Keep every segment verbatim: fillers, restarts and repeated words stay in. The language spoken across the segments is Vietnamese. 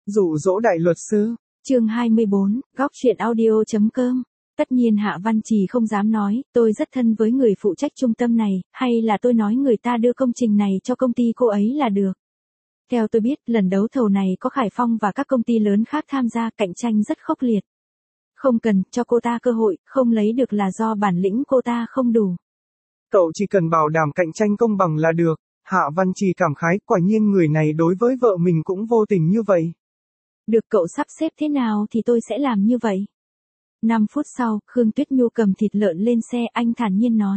Dụ dỗ đại luật sư. Chương hai mươi bốn, góc chuyện audio chấm com. Tất nhiên Hạ Văn Trì không dám nói, tôi rất thân với người phụ trách trung tâm này, hay là tôi nói người ta đưa công trình này cho công ty cô ấy là được. Theo tôi biết, lần đấu thầu này có Khải Phong và các công ty lớn khác tham gia, cạnh tranh rất khốc liệt. Không cần cho cô ta cơ hội, không lấy được là do bản lĩnh cô ta không đủ. Cậu chỉ cần bảo đảm cạnh tranh công bằng là được. Hạ Văn Trì cảm khái, quả nhiên người này đối với vợ mình cũng vô tình như vậy. Được, cậu sắp xếp thế nào thì tôi sẽ làm như vậy. Năm phút sau, Khương Tuyết Nhu cầm thịt lợn lên xe, anh thản nhiên nói.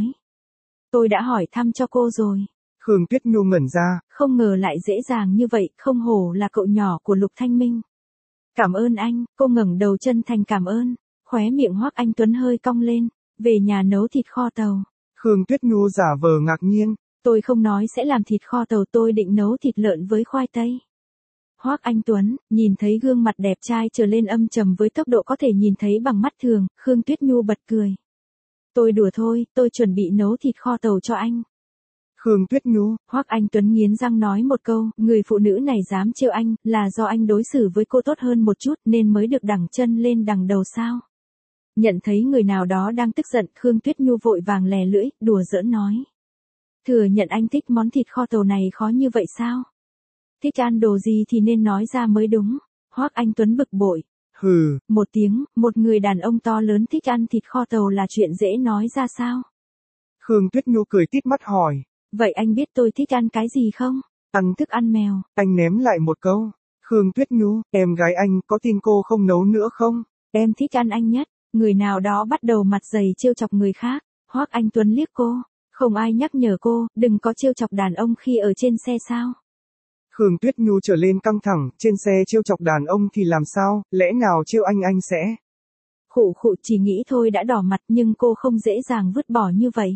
Tôi đã hỏi thăm cho cô rồi. Khương Tuyết Nhu ngẩn ra. Không ngờ lại dễ dàng như vậy, không hổ là cậu nhỏ của Lục Thanh Minh. Cảm ơn anh, cô ngẩng đầu chân thành cảm ơn. Khóe miệng Hoắc Anh Tuấn hơi cong lên, về nhà nấu thịt kho tàu. Khương Tuyết Nhu giả vờ ngạc nhiên. Tôi không nói sẽ làm thịt kho tàu, tôi định nấu thịt lợn với khoai tây. Hoắc Anh Tuấn, nhìn thấy gương mặt đẹp trai trở lên âm trầm với tốc độ có thể nhìn thấy bằng mắt thường, Khương Tuyết Nhu bật cười. Tôi đùa thôi, tôi chuẩn bị nấu thịt kho tàu cho anh. Khương Tuyết Nhu. Hoắc Anh Tuấn nghiến răng nói một câu, người phụ nữ này dám trêu anh, là do anh đối xử với cô tốt hơn một chút nên mới được đằng chân lên đằng đầu sao? Nhận thấy người nào đó đang tức giận, Khương Tuyết Nhu vội vàng lè lưỡi, đùa giỡn nói. Thừa nhận anh thích món thịt kho tàu này khó như vậy sao? Thích ăn đồ gì thì nên nói ra mới đúng. Hoắc Anh Tuấn bực bội. Hừ. Một tiếng, một người đàn ông to lớn thích ăn thịt kho tàu là chuyện dễ nói ra sao? Khương Tuyết Nhu cười tít mắt hỏi. Vậy anh biết tôi thích ăn cái gì không? Ăn thức ăn mèo. Anh ném lại một câu. Khương Tuyết Nhu, em gái anh có tin cô không nấu nữa không? Em thích ăn anh nhất. Người nào đó bắt đầu mặt dày trêu chọc người khác. Hoắc Anh Tuấn liếc cô. Không ai nhắc nhở cô, đừng có trêu chọc đàn ông khi ở trên xe sao? Khương Tuyết Nhu trở lên căng thẳng, trên xe trêu chọc đàn ông thì làm sao, lẽ nào trêu anh anh sẽ? Khụ khụ, chỉ nghĩ thôi đã đỏ mặt nhưng cô không dễ dàng vứt bỏ như vậy.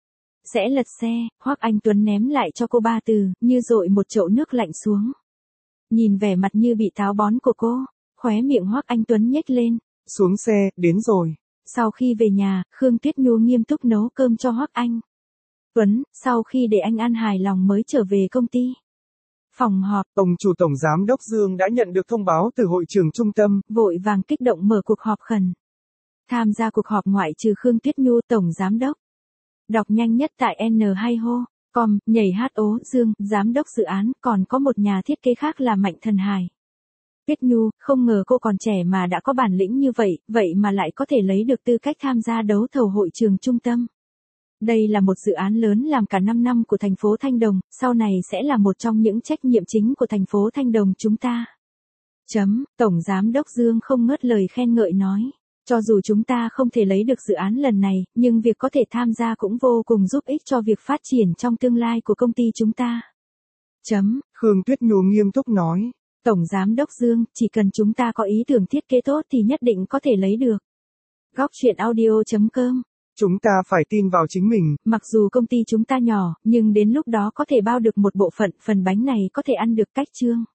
Sẽ lật xe, Hoắc Anh Tuấn ném lại cho cô ba từ, như dội một chậu nước lạnh xuống. Nhìn vẻ mặt như bị táo bón của cô, khóe miệng Hoắc Anh Tuấn nhếch lên. Xuống xe, đến rồi. Sau khi về nhà, Khương Tuyết Nhu nghiêm túc nấu cơm cho Hoắc Anh Tuấn, sau khi để anh ăn hài lòng mới trở về công ty. Phòng họp, Ông chủ tổng giám đốc Dương đã nhận được thông báo từ hội trường trung tâm, vội vàng kích động mở cuộc họp khẩn. Tham gia cuộc họp ngoại trừ Khương Tuyết Nhu tổng giám đốc. Đọc nhanh nhất tại N hai hô, com, nhảy hát ố, Dương, giám đốc dự án, còn có một nhà thiết kế khác là Mạnh Thần Hải. Tuyết Nhu, không ngờ cô còn trẻ mà đã có bản lĩnh như vậy, vậy mà lại có thể lấy được tư cách tham gia đấu thầu hội trường trung tâm. Đây là một dự án lớn làm cả năm năm của thành phố Thanh Đồng, sau này sẽ là một trong những trách nhiệm chính của thành phố Thanh Đồng chúng ta. Chấm, Tổng Giám đốc Dương không ngớt lời khen ngợi nói. Cho dù chúng ta không thể lấy được dự án lần này, nhưng việc có thể tham gia cũng vô cùng giúp ích cho việc phát triển trong tương lai của công ty chúng ta. Chấm, Khương Tuyết Nhu nghiêm túc nói. Tổng Giám đốc Dương, chỉ cần chúng ta có ý tưởng thiết kế tốt thì nhất định có thể lấy được. Góc chuyện audio chấm com. Chúng ta phải tin vào chính mình. Mặc dù công ty chúng ta nhỏ, nhưng đến lúc đó có thể bao được một bộ phận, phần bánh này có thể ăn được cách chương.